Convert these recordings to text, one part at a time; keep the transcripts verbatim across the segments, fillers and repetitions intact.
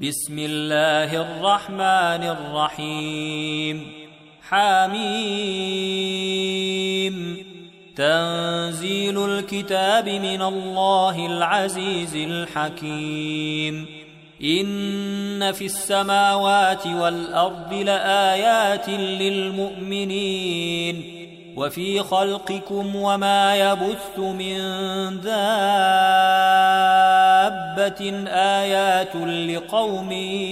بسم الله الرحمن الرحيم حميم تنزيل الكتاب من الله العزيز الحكيم إن في السماوات والأرض لآيات للمؤمنين وفي خلقكم وما يبث من دابة آيات لقوم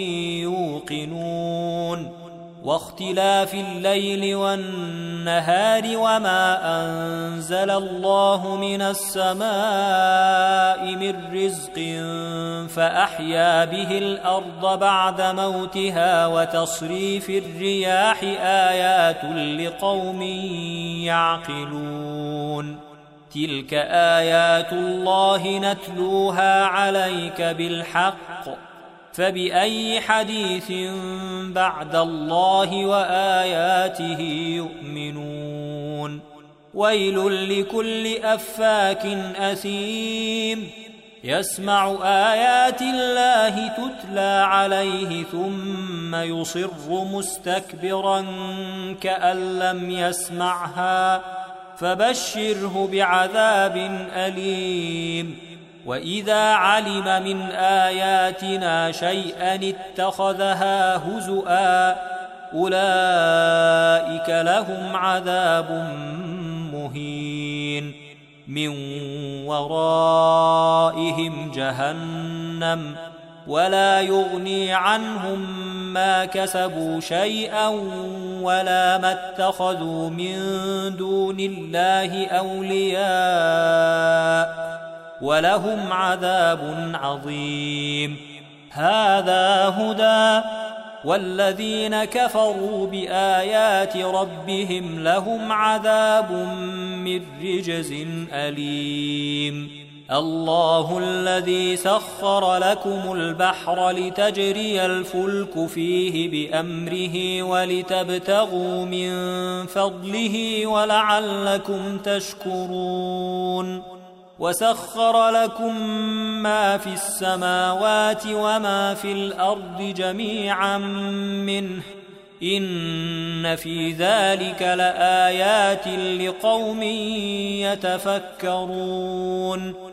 يوقنون واختلاف الليل والنهار وما أنزل الله من السماء من رزق فأحيا به الأرض بعد موتها وتصريف الرياح آيات لقوم يعقلون تلك آيات الله نتلوها عليك بالحق فبأي حديث بعد الله وآياته يؤمنون ويل لكل أفاك أثيم يسمع آيات الله تتلى عليه ثم يصر مستكبرا كأن لم يسمعها فبشره بعذاب أليم وإذا علم من آياتنا شيئا اتخذها هزؤا أولئك لهم عذاب مهين من ورائهم جهنم ولا يغني عنهم ما كسبوا شيئا ولا ما اتخذوا من دون الله أولياء ولهم عذاب عظيم هذا هدى والذين كفروا بآيات ربهم لهم عذاب من رجز أليم الله الذي سخر لكم البحر لتجري الفلك فيه بأمره ولتبتغوا من فضله ولعلكم تشكرون وسخر لكم ما في السماوات وما في الأرض جميعا منه إن في ذلك لآيات لقوم يتفكرون